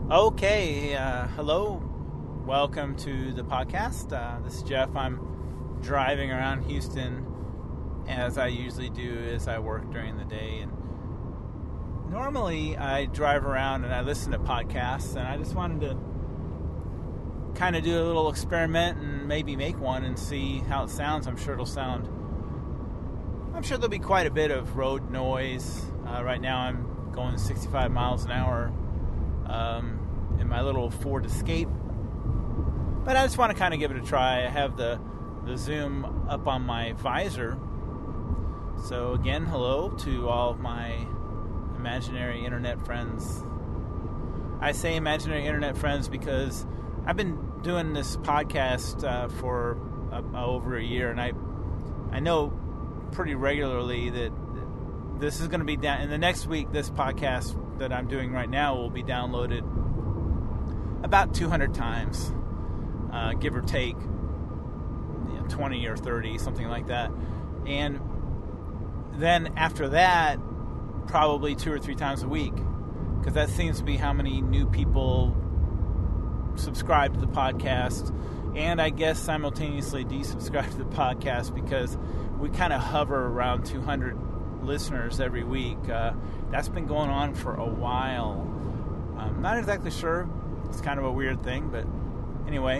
Okay, hello. Welcome to the podcast. This is Jeff. I'm driving around Houston as I usually do as I work during the day. And normally I drive around and I listen to podcasts, and I just wanted to kind of do a little experiment and maybe make one and see how it sounds. I'm sure there'll be quite a bit of road noise. Right now I'm going 65 miles an hour in my little Ford Escape. But I just want to kind of give it a try. I have the Zoom up on my visor. So again, hello to all of my imaginary internet friends. I say imaginary internet friends because I've been doing this podcast for over a year, and I know pretty regularly that this is going to be down in the next week. This podcast that I'm doing right now will be downloaded about 200 times, give or take 20 or 30, something like that. And then after that, probably 2 or 3 times a week, because that seems to be how many new people subscribe to the podcast, and I guess simultaneously desubscribe to the podcast, because we kind of hover around 200 listeners every week. That's been going on for a while. I'm not exactly sure. It's kind of a weird thing, but anyway,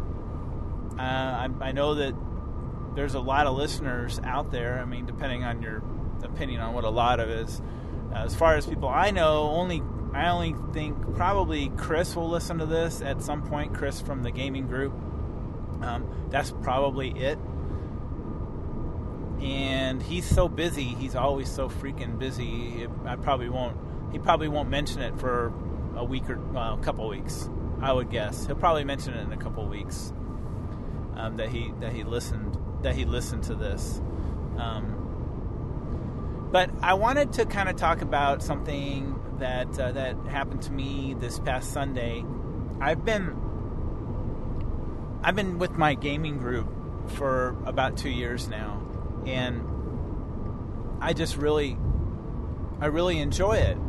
I know that there's a lot of listeners out there. I mean, depending on your opinion on what a lot of is. As far as people I know, I only think probably Chris will listen to this at some point. Chris from the gaming group. That's probably it. And he's so busy. He's always so freaking busy. He probably won't mention it for a week or a couple of weeks, I would guess. He'll probably mention it in a couple of weeks that he listened to this. But I wanted to kind of talk about something that happened to me this past Sunday. I've been with my gaming group for about 2 years now, and I really enjoy it.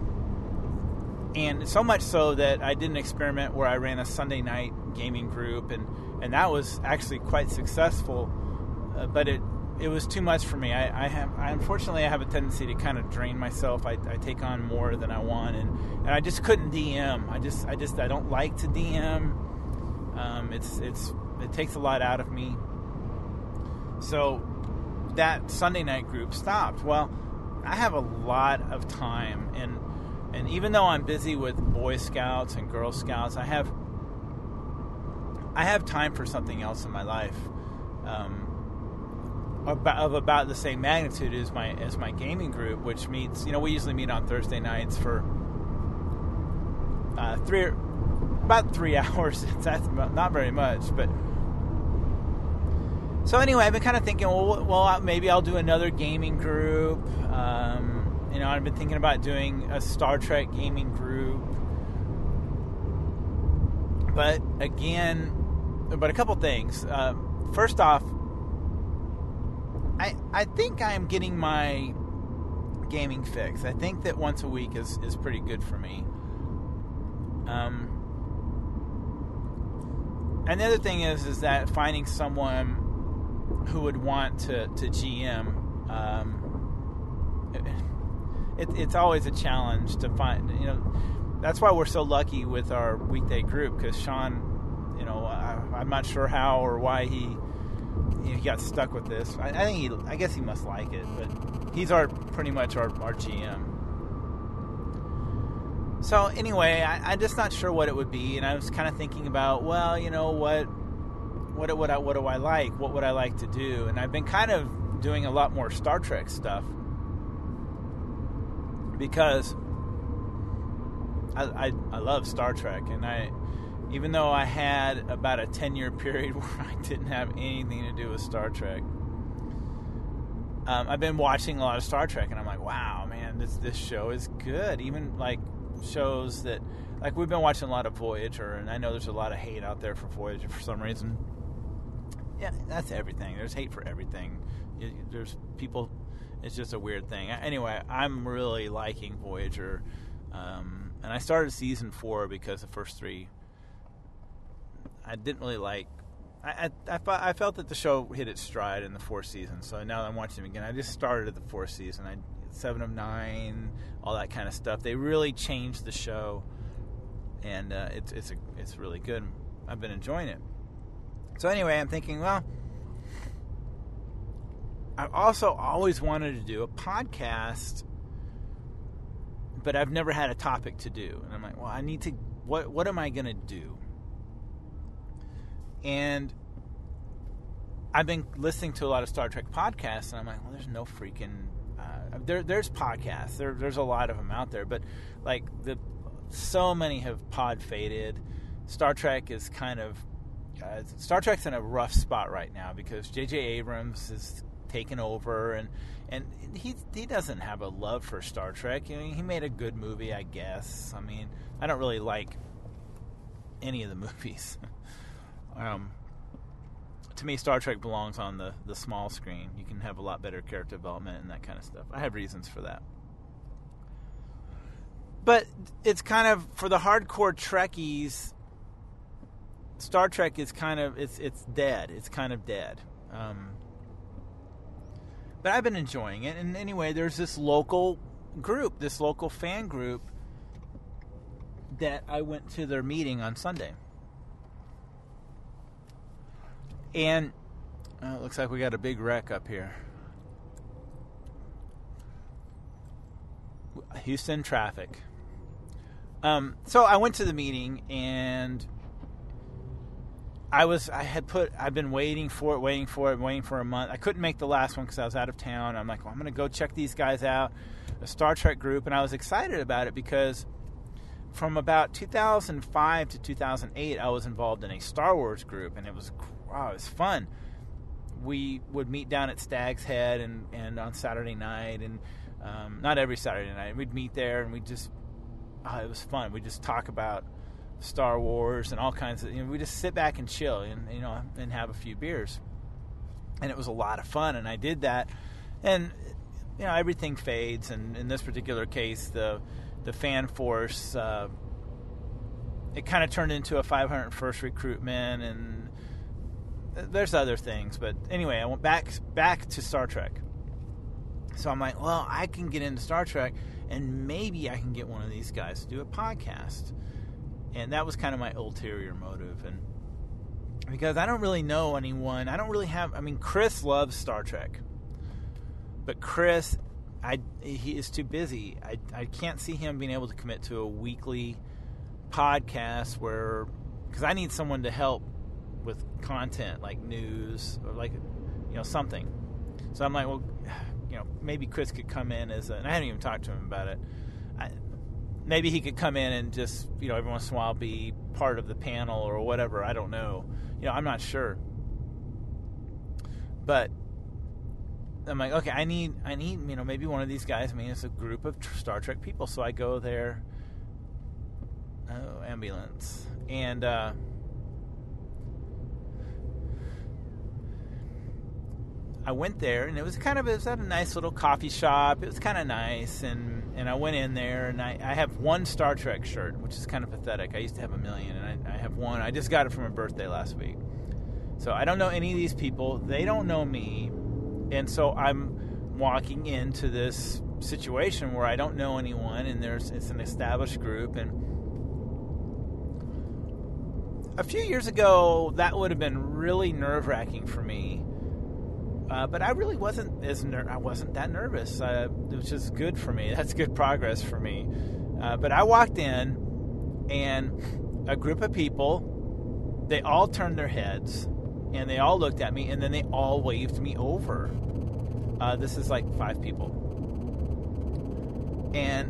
And so much so that I did an experiment where I ran a Sunday night gaming group, and that was actually quite successful. But it was too much for me. Unfortunately I have a tendency to kind of drain myself. I take on more than I want, and I just couldn't DM. I don't like to DM. It takes a lot out of me. So that Sunday night group stopped. Well, I have a lot of time, and even though I'm busy with Boy Scouts and Girl Scouts, I have time for something else in my life of about the same magnitude as my gaming group, which meets. We usually meet on Thursday nights for about 3 hours. That's not very much, but. So anyway, I've been kind of thinking, well, maybe I'll do another gaming group. I've been thinking about doing a Star Trek gaming group. But a couple things. First off, I think I'm getting my gaming fix. I think that once a week is pretty good for me. And the other thing is that finding someone who would want to GM, it's always a challenge to find. That's why we're so lucky with our weekday group, because Sean, I'm not sure how or why he got stuck with this. I guess he must like it, but he's pretty much our GM. So anyway, I'm just not sure what it would be, and I was kind of thinking about, well, what do I like? What would I like to do? And I've been kind of doing a lot more Star Trek stuff, because I love Star Trek, and even though I had about a 10-year period where I didn't have anything to do with Star Trek, I've been watching a lot of Star Trek, and I'm like, wow, man, this show is good. Even like shows that, like, we've been watching a lot of Voyager, and I know there's a lot of hate out there for Voyager for some reason. Yeah, that's everything. There's hate for everything. There's people. It's just a weird thing. Anyway, I'm really liking Voyager. And I started season 4 because the first 3 I didn't really like. I felt that the show hit its stride in the 4th season. So now that I'm watching them again, I just started at the 4th season. 7 of 9, all that kind of stuff. They really changed the show, and it's really good. I've been enjoying it. So anyway, I'm thinking, well, I've also always wanted to do a podcast, but I've never had a topic to do. And I'm like, well, I need to, what am I going to do? And I've been listening to a lot of Star Trek podcasts, and I'm like, well, there's no freaking, there's podcasts. There's a lot of them out there, but like so many have pod faded. Star Trek is Star Trek's in a rough spot right now because J.J. Abrams is taken over, and he doesn't have a love for Star Trek. I mean, he made a good movie, I guess. I mean, I don't really like any of the movies. To me, Star Trek belongs on the small screen. You can have a lot better character development and that kind of stuff. I have reasons for that. But it's kind of, for the hardcore Trekkies, Star Trek is kind of, it's dead. It's kind of dead. But I've been enjoying it. And anyway, there's this local group, this local fan group that I went to their meeting on Sunday. And it looks like we got a big wreck up here. Houston traffic. So I went to the meeting, and I've been waiting for a month. I couldn't make the last one because I was out of town. I'm like, well, I'm going to go check these guys out, a Star Trek group. And I was excited about it because from about 2005 to 2008, I was involved in a Star Wars group, and it was fun. We would meet down at Stag's Head and on Saturday night, and not every Saturday night. We'd meet there, and it was fun. We'd just talk about Star Wars and all kinds of, we just sit back and chill and have a few beers. And it was a lot of fun, and I did that. And, everything fades, and in this particular case, the fan force, it kind of turned into a 501st recruitment, and there's other things. But anyway, I went back to Star Trek. So I'm like, well, I can get into Star Trek, and maybe I can get one of these guys to do a podcast. And that was kind of my ulterior motive. And because I don't really know anyone, Chris loves Star Trek. But Chris, he is too busy. I can't see him being able to commit to a weekly podcast because I need someone to help with content like news or like, something. So I'm like, well, maybe Chris could come in and I hadn't even talked to him about it. Maybe he could come in and just, every once in a while be part of the panel or whatever. I don't know. I'm not sure. But I'm like, okay, I need, maybe one of these guys. It's a group of Star Trek people. So I go there. Oh, ambulance. And, I went there, and it was at a nice little coffee shop. It was kind of nice, and I went in there, and I have one Star Trek shirt, which is kind of pathetic. I used to have 1 million, and I have one. I just got it for my birthday last week. So I don't know any of these people. They don't know me, and so I'm walking into this situation where I don't know anyone, and it's an established group. And a few years ago, that would have been really nerve-wracking for me. But I really wasn't that nervous, which is good for me. That's good progress for me. But I walked in, and a group of people, they all turned their heads, and they all looked at me, and then they all waved me over. This is like 5 people. And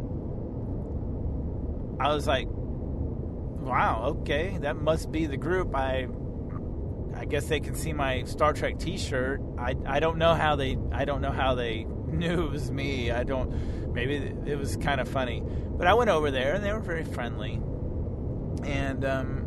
I was like, wow, okay, that must be the group. I guess they can see my Star Trek T-shirt. I don't know how they knew it was me. Maybe it was kind of funny. But I went over there, and they were very friendly. And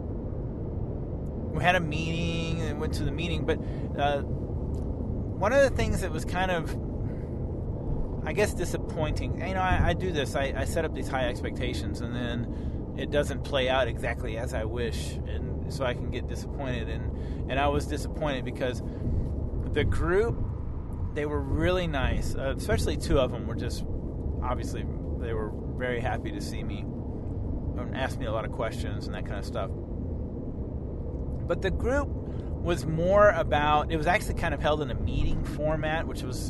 we had a meeting, and went to the meeting. But one of the things that was kind of, I guess, disappointing. I do this. I set up these high expectations, and then it doesn't play out exactly as I wish, and so I can get disappointed. And I was disappointed because the group, they were really nice. Especially two of them were just, obviously, they were very happy to see me and asked me a lot of questions and that kind of stuff. But the group was more about, it was actually kind of held in a meeting format, which was,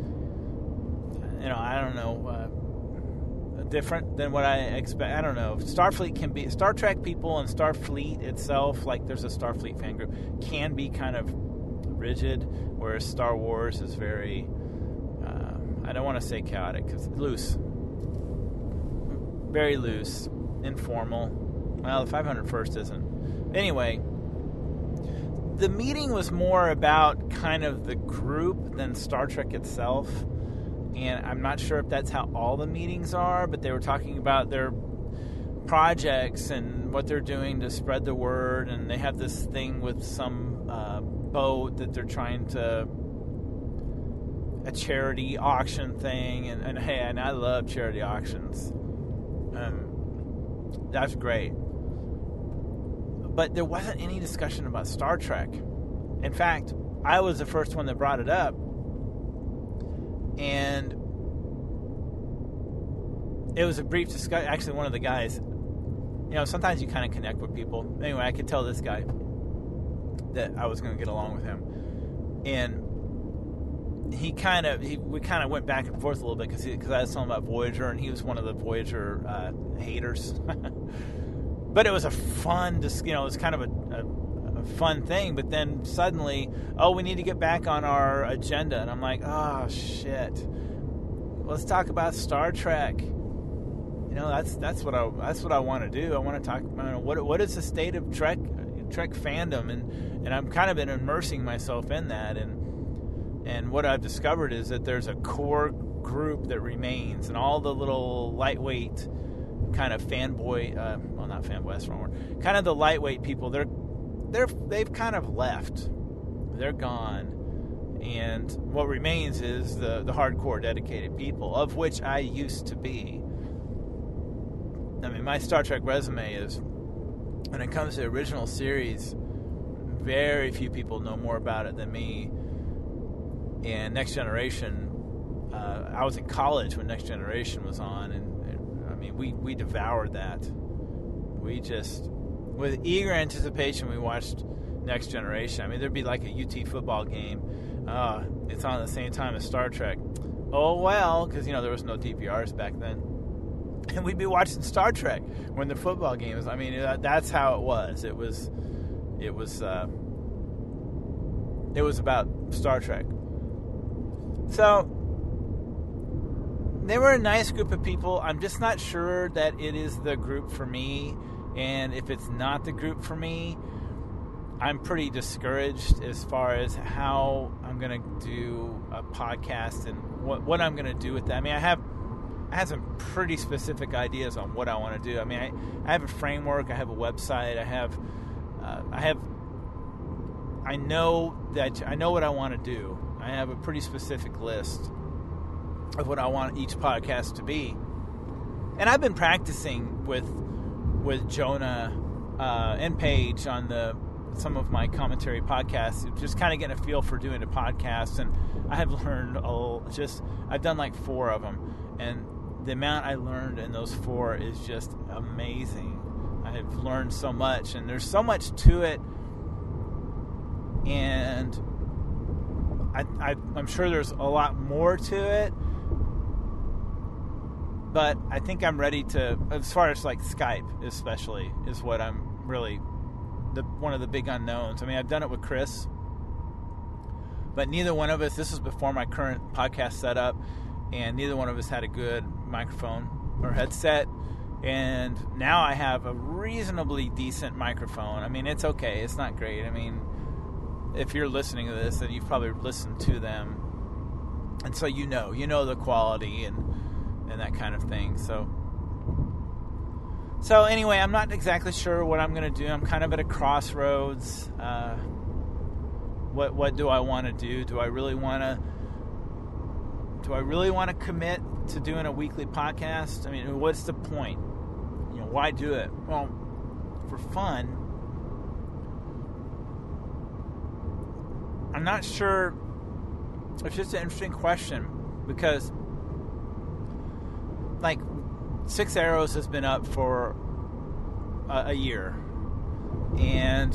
I don't know, different than what I expect. I don't know. Starfleet can be, Star Trek people and Starfleet itself, like there's a Starfleet fan group, can be kind of rigid, whereas Star Wars is very, I don't want to say chaotic, because loose. Very loose, informal. Well, the 501st isn't. Anyway, the meeting was more about kind of the group than Star Trek itself. And I'm not sure if that's how all the meetings are, but they were talking about their projects and what they're doing to spread the word. And they have this thing with some boat that they're trying to, a charity auction thing. And hey, and I love charity auctions. That's great. But there wasn't any discussion about Star Trek. In fact, I was the first one that brought it up. And it was a brief discussion. Actually, one of the guys, sometimes you kind of connect with people. Anyway, I could tell this guy that I was going to get along with him. And we kind of went back and forth a little bit because I was telling him about Voyager, and he was one of the Voyager haters. But it was a fun, it was kind of a fun thing. But then suddenly, we need to get back on our agenda, and I'm like, oh shit, let's talk about Star Trek. That's what I want to do. I want to talk. What is the state of Trek fandom, and I'm kind of been immersing myself in that, and what I've discovered is that there's a core group that remains, and all the little lightweight kind of fanboy, not fanboy, that's the wrong word, kind of the lightweight people, they've kind of left. They're gone. And what remains is the hardcore dedicated people, of which I used to be. I mean, my Star Trek resume is, when it comes to original series, very few people know more about it than me. And Next Generation, I was in college when Next Generation was on, and I mean, we devoured that. We just, with eager anticipation, we watched Next Generation. I mean, there'd be like a UT football game. It's on at the same time as Star Trek. Oh, well, because, there was no DVRs back then. And we'd be watching Star Trek when the football game was. I mean, that's how it was. It was about Star Trek. So they were a nice group of people. I'm just not sure that it is the group for me. And if it's not the group for me, I'm pretty discouraged as far as how I'm going to do a podcast and what I'm going to do with that. I mean, I have some pretty specific ideas on what I want to do. I mean, I have a framework. I have a website. I know what I want to do. I have a pretty specific list of what I want each podcast to be. And I've been practicing with Jonah and Paige on some of my commentary podcasts, just kind of getting a feel for doing a podcast. And I have learned I've done like 4 of them, and the amount I learned in those 4 is just amazing. I have learned so much, and there's so much to it, and I'm sure there's a lot more to it, but I think I'm ready to, as far as like Skype especially, is what I'm really, one of the big unknowns. I mean, I've done it with Chris, but neither one of us, this was before my current podcast setup, and neither one of us had a good microphone or headset, and now I have a reasonably decent microphone. I mean, it's okay. It's not great. I mean, if you're listening to this, then you've probably listened to them, and so you know the quality and that kind of thing. So anyway, I'm not exactly sure what I'm going to do. I'm kind of at a crossroads. What do I want to do? Do I really want do I really want to commit to doing a weekly podcast? I mean, what's the point? Why do it? Well, for fun. I'm not sure. It's just an interesting question because, like, Six Arrows has been up for a year, and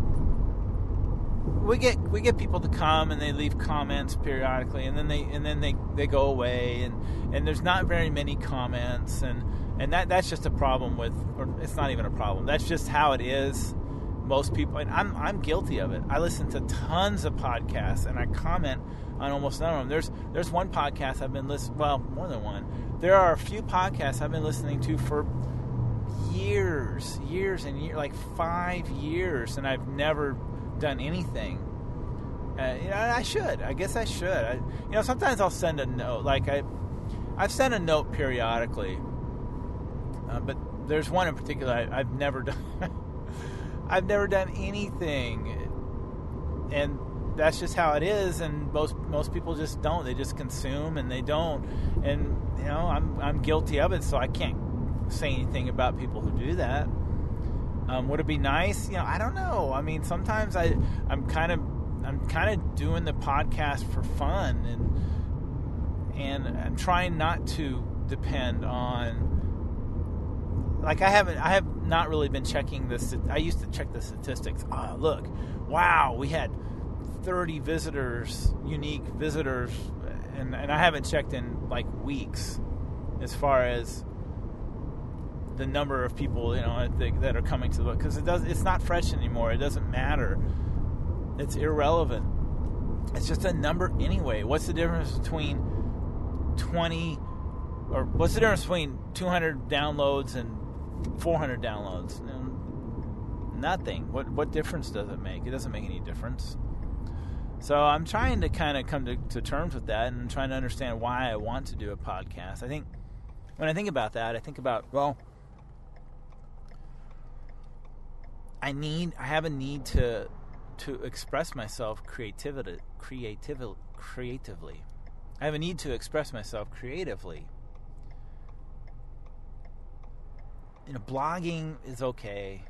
we get people to come and they leave comments periodically, and then they go away, and there's not very many comments, and that's just a problem with, or it's not even a problem. That's just how it is. Most people, and I'm guilty of it. I listen to tons of podcasts and I comment on almost none of them. There's one podcast I've been listening, well, more than one. There are a few podcasts I've been listening to for years and years, like 5 years, and I've never done anything. I should. I guess I should. Sometimes I'll send a note. Like I've sent a note periodically, but there's one in particular I've never done. I've never done anything, and that's just how it is. And most people just don't. They just consume and they don't. And I'm guilty of it, so I can't say anything about people who do that. Would it be nice? I don't know. I mean, sometimes I'm kind of doing the podcast for fun, and I'm trying not to depend on. Like I have not really been checking this. I used to check the statistics. Oh, look, wow, we had 30 visitors, unique visitors, and I haven't checked in like weeks as far as the number of people that are coming to the book, because it's not fresh anymore. It doesn't matter. It's irrelevant. It's just a number anyway. What's the difference between 200 downloads and 400 downloads? Nothing. What difference does it make? It doesn't make any difference. So I'm trying to kind of come to terms with that and trying to understand why I want to do a podcast. I think when I think about that, I think about, well, I have a need to express myself creatively. I have a need to express myself creatively. Blogging is okay.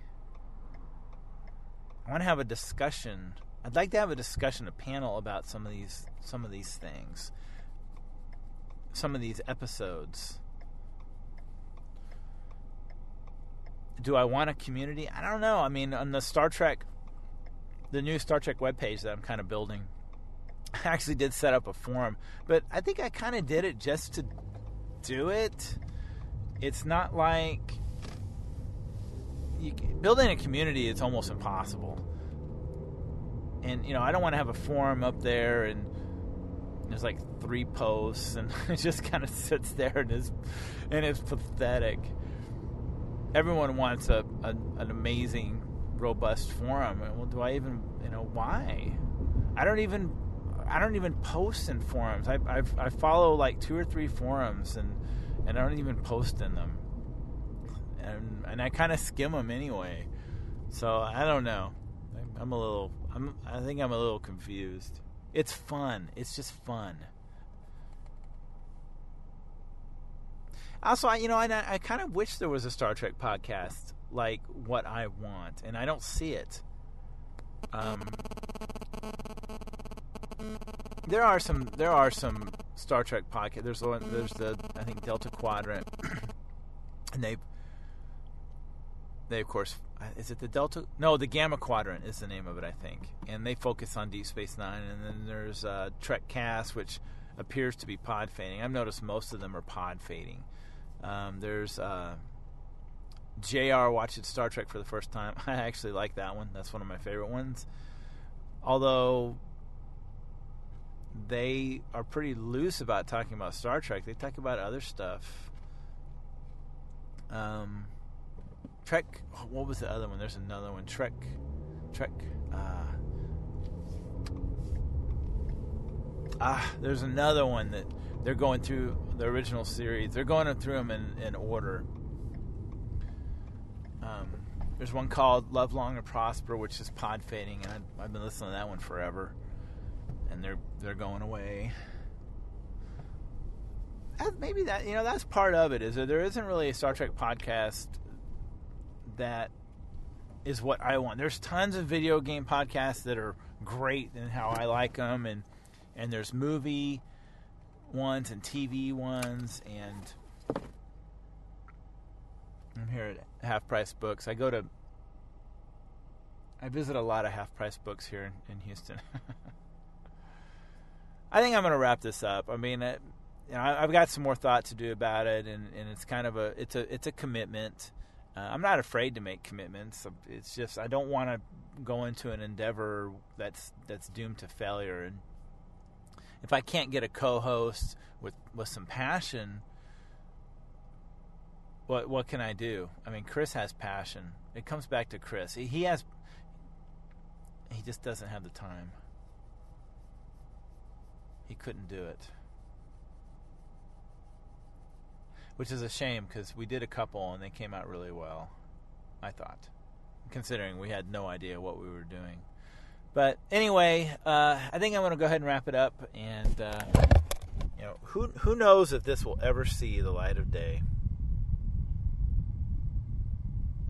I want to have a discussion. I'd like to have a discussion, a panel about some of these things, some of these episodes. Do I want a community? I don't know. I mean, on the new Star Trek webpage that I'm kind of building, I actually did set up a forum, but I think I kind of did it just to do it. It's not like building a community is almost impossible. And, I don't want to have a forum up there and there's like 3 posts and it just kind of sits there and it's pathetic. Everyone wants an amazing, robust forum. Well, do I even, why? I don't even post in forums. I follow like 2 or 3 forums and I don't even post in them. And I kind of skim them anyway. So I don't know. I think I'm a little confused. It's fun. It's just fun. Also, I kind of wish there was a Star Trek podcast like what I want, and I don't see it. There are some Star Trek podcasts. There's the I think Delta Quadrant, and they of course, is it the Delta? No, the Gamma Quadrant is the name of it, I think. And they focus on Deep Space Nine. And then there's TrekCast, which appears to be pod fading. I've noticed most of them are pod fading. There's JR watching Star Trek for the first time. I actually like that one. That's one of my favorite ones. Although they are pretty loose about talking about Star Trek. They talk about other stuff. Trek. What was the other one? There's another one. Trek. There's another one that they're going through the original series. They're going through them in order. There's one called Love Long and Prosper, which is pod fading, and I've been listening to that one forever. And they're going away. maybe that's part of it. Is that there isn't really a Star Trek podcast that is what I want. There's tons of video game podcasts that are great and how I like them, and there's movie ones and TV ones, and I'm here at Half Price Books. I visit a lot of Half Price Books here in Houston. I think I'm going to wrap this up. I mean, I've got some more thought to do about it, and it's kind of it's a commitment. I'm not afraid to make commitments. It's just I don't want to go into an endeavor that's doomed to failure. And if I can't get a co-host with some passion, what can I do? I mean, Chris has passion. It comes back to Chris. He just doesn't have the time. He couldn't do it. Which is a shame, because we did a couple and they came out really well, I thought, considering we had no idea what we were doing. But anyway, I think I'm going to go ahead and wrap it up. And who knows if this will ever see the light of day.